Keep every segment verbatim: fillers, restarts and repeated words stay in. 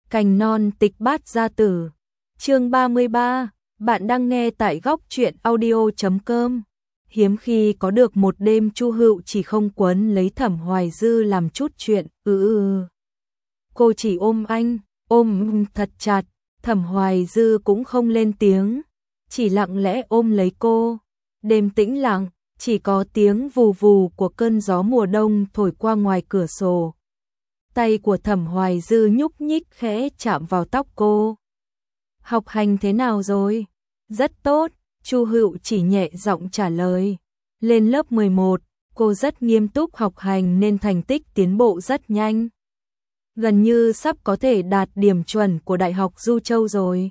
Cành non tịch bát gia tử. Chương ba mươi ba, bạn đang nghe tại góc truyện audio chấm com. Hiếm khi có được một đêm Chu Hựu chỉ không quấn lấy Thẩm Hoài Dư làm chút chuyện. Ừ ừ ừ. Cô chỉ ôm anh, ôm thật chặt, Thẩm Hoài Dư cũng không lên tiếng, chỉ lặng lẽ ôm lấy cô. Đêm tĩnh lặng, chỉ có tiếng vù vù của cơn gió mùa đông thổi qua ngoài cửa sổ. Tay của Thẩm Hoài Dư nhúc nhích khẽ chạm vào tóc cô. Học hành thế nào rồi? Rất tốt, Chu Hựu chỉ nhẹ giọng trả lời. Lên lớp mười một, cô rất nghiêm túc học hành nên thành tích tiến bộ rất nhanh. Gần như sắp có thể đạt điểm chuẩn của Đại học Du Châu rồi.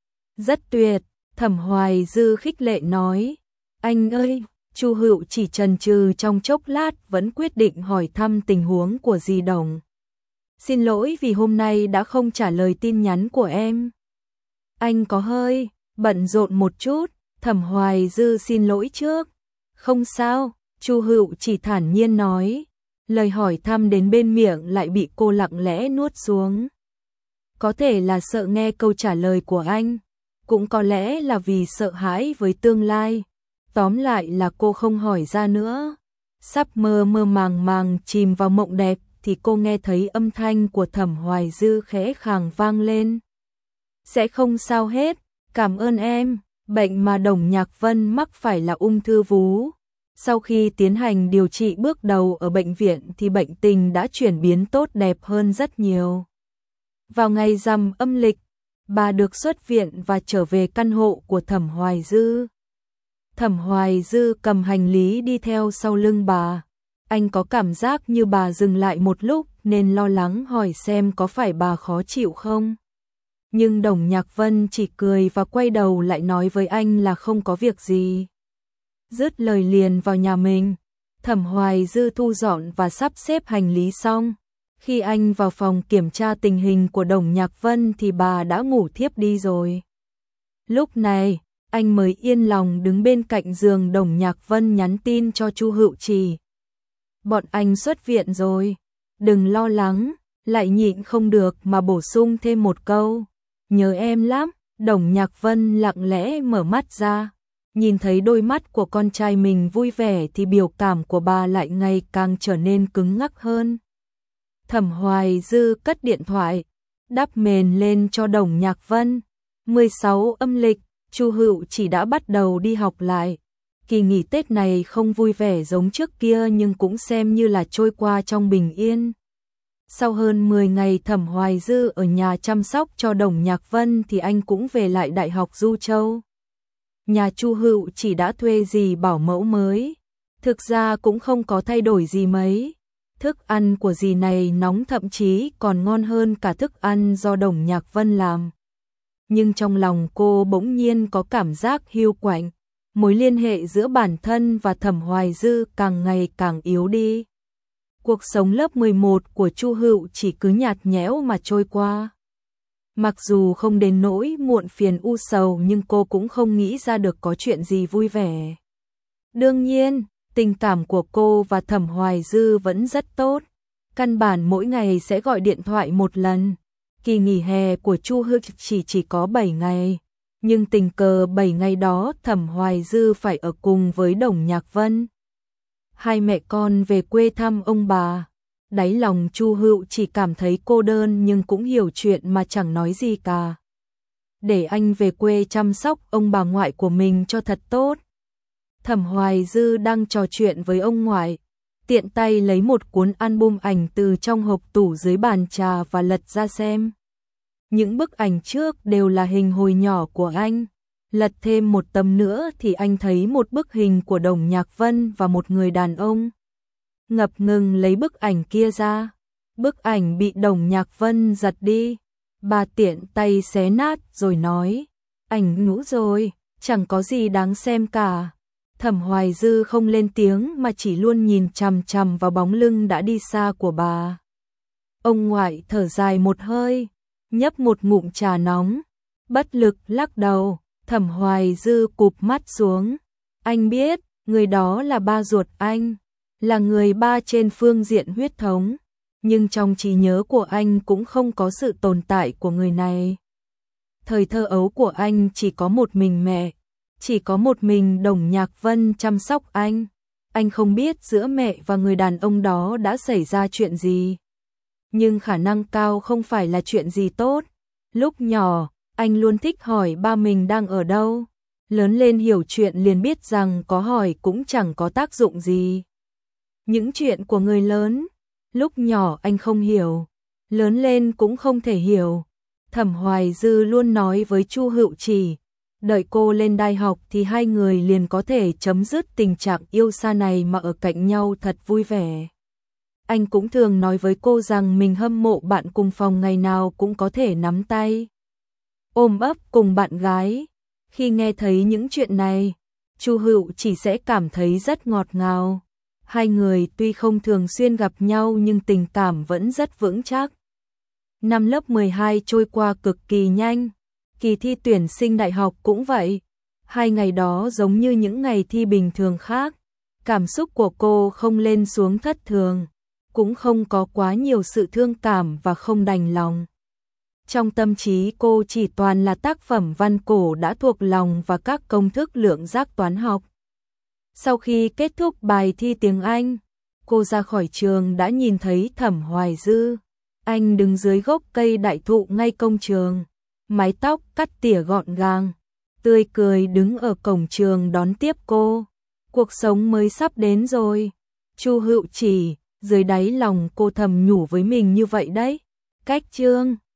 Rất tuyệt, Thẩm Hoài Dư khích lệ nói. Anh ơi, Chu Hựu chỉ chần chừ trong chốc lát vẫn quyết định hỏi thăm tình huống của dì Đồng. Xin lỗi vì hôm nay đã không trả lời tin nhắn của em. Anh có hơi bận rộn một chút, Thẩm Hoài Dư xin lỗi trước. Không sao, Chu Hựu chỉ thản nhiên nói. Lời hỏi thăm đến bên miệng lại bị cô lặng lẽ nuốt xuống. Có thể là sợ nghe câu trả lời của anh, cũng có lẽ là vì sợ hãi với tương lai. Tóm lại là cô không hỏi ra nữa. Sắp mơ mơ màng màng chìm vào mộng đẹp thì cô nghe thấy âm thanh của Thẩm Hoài Dư khẽ khàng vang lên. Sẽ không sao hết, cảm ơn em. Bệnh mà Đồng Nhạc Vân mắc phải là ung thư vú. Sau khi tiến hành điều trị bước đầu ở bệnh viện thì bệnh tình đã chuyển biến tốt đẹp hơn rất nhiều. Vào ngày rằm âm lịch, bà được xuất viện và trở về căn hộ của Thẩm Hoài Dư. Thẩm Hoài Dư cầm hành lý đi theo sau lưng bà. Anh có cảm giác như bà dừng lại một lúc nên lo lắng hỏi xem có phải bà khó chịu không. Nhưng Đồng Nhạc Vân chỉ cười và quay đầu lại nói với anh là không có việc gì. Dứt lời liền vào nhà mình. Thẩm Hoài Dư thu dọn và sắp xếp hành lý xong. Khi anh vào phòng kiểm tra tình hình của Đồng Nhạc Vân thì bà đã ngủ thiếp đi rồi. Lúc này, anh mới yên lòng đứng bên cạnh giường Đồng Nhạc Vân nhắn tin cho Chu Hựu Trì. Bọn anh xuất viện rồi, đừng lo lắng, lại nhịn không được mà bổ sung thêm một câu. Nhớ em lắm. Đồng Nhạc Vân lặng lẽ mở mắt ra. Nhìn thấy đôi mắt của con trai mình vui vẻ thì biểu cảm của bà lại ngày càng trở nên cứng ngắc hơn. Thẩm Hoài Dư cất điện thoại, đắp mền lên cho Đồng Nhạc Vân. mười sáu âm lịch, Chu Hựu chỉ đã bắt đầu đi học lại. Kỳ nghỉ Tết này không vui vẻ giống trước kia nhưng cũng xem như là trôi qua trong bình yên. Sau hơn mười ngày Thẩm Hoài Dư ở nhà chăm sóc cho Đồng Nhạc Vân thì anh cũng về lại Đại học Du Châu. Nhà Chu Hựu chỉ đã thuê dì bảo mẫu mới. Thực ra cũng không có thay đổi gì mấy. Thức ăn của dì này nóng thậm chí còn ngon hơn cả thức ăn do Đồng Nhạc Vân làm. Nhưng trong lòng cô bỗng nhiên có cảm giác hiu quạnh. Mối liên hệ giữa bản thân và Thẩm Hoài Dư càng ngày càng yếu đi. Cuộc sống lớp mười một của Chu Hựu chỉ cứ nhạt nhẽo mà trôi qua. Mặc dù không đến nỗi muộn phiền u sầu nhưng cô cũng không nghĩ ra được có chuyện gì vui vẻ. Đương nhiên, tình cảm của cô và Thẩm Hoài Dư vẫn rất tốt. Căn bản mỗi ngày sẽ gọi điện thoại một lần. Kỳ nghỉ hè của Chu Hựu chỉ chỉ có bảy ngày. Nhưng tình cờ bảy ngày đó Thẩm Hoài Dư phải ở cùng với Đồng Nhạc Vân. Hai mẹ con về quê thăm ông bà. Đáy lòng Chu Hựu chỉ cảm thấy cô đơn nhưng cũng hiểu chuyện mà chẳng nói gì cả. Để anh về quê chăm sóc ông bà ngoại của mình cho thật tốt. Thẩm Hoài Dư đang trò chuyện với ông ngoại. Tiện tay lấy một cuốn album ảnh từ trong hộp tủ dưới bàn trà và lật ra xem. Những bức ảnh trước đều là hình hồi nhỏ của anh. Lật thêm một tấm nữa thì anh thấy một bức hình của Đồng Nhạc Vân và một người đàn ông. Ngập ngừng lấy bức ảnh kia ra. Bức ảnh bị Đồng Nhạc Vân giật đi. Bà tiện tay xé nát rồi nói. Ảnh ngủ rồi, chẳng có gì đáng xem cả. Thẩm Hoài Dư không lên tiếng mà chỉ luôn nhìn chằm chằm vào bóng lưng đã đi xa của bà. Ông ngoại thở dài một hơi, nhấp một ngụm trà nóng, bất lực lắc đầu. Thẩm Hoài Dư cụp mắt xuống. Anh biết, người đó là ba ruột anh, là người ba trên phương diện huyết thống. nhưng trong trí nhớ của anh cũng không có sự tồn tại của người này. Thời thơ ấu của anh chỉ có một mình mẹ, chỉ có một mình Đồng Nhạc Vân chăm sóc anh. Anh không biết giữa mẹ và người đàn ông đó đã xảy ra chuyện gì. Nhưng khả năng cao không phải là chuyện gì tốt. Lúc nhỏ, anh luôn thích hỏi ba mình đang ở đâu. Lớn lên hiểu chuyện liền biết rằng có hỏi cũng chẳng có tác dụng gì. Những chuyện của người lớn, lúc nhỏ anh không hiểu, lớn lên cũng không thể hiểu. Thẩm Hoài Dư luôn nói với Chu Hựu Chỉ, đợi cô lên đại học thì hai người liền có thể chấm dứt tình trạng yêu xa này mà ở cạnh nhau thật vui vẻ. Anh cũng thường nói với cô rằng mình hâm mộ bạn cùng phòng ngày nào cũng có thể nắm tay, ôm ấp cùng bạn gái. Khi nghe thấy những chuyện này, Chu Hựu Chỉ sẽ cảm thấy rất ngọt ngào. Hai người tuy không thường xuyên gặp nhau nhưng tình cảm vẫn rất vững chắc. Năm lớp mười hai trôi qua cực kỳ nhanh, kỳ thi tuyển sinh đại học cũng vậy. Hai ngày đó giống như những ngày thi bình thường khác. Cảm xúc của cô không lên xuống thất thường, cũng không có quá nhiều sự thương cảm và không đành lòng. Trong tâm trí cô chỉ toàn là tác phẩm văn cổ đã thuộc lòng và các công thức lượng giác toán học. Sau khi kết thúc bài thi tiếng Anh, cô ra khỏi trường đã nhìn thấy Thẩm Hoài Dư. Anh đứng dưới gốc cây đại thụ ngay công trường, mái tóc cắt tỉa gọn gàng, tươi cười đứng ở cổng trường đón tiếp cô. Cuộc sống mới sắp đến rồi. Chu Hựu Chỉ, dưới đáy lòng cô thầm nhủ với mình như vậy đấy. Cách chương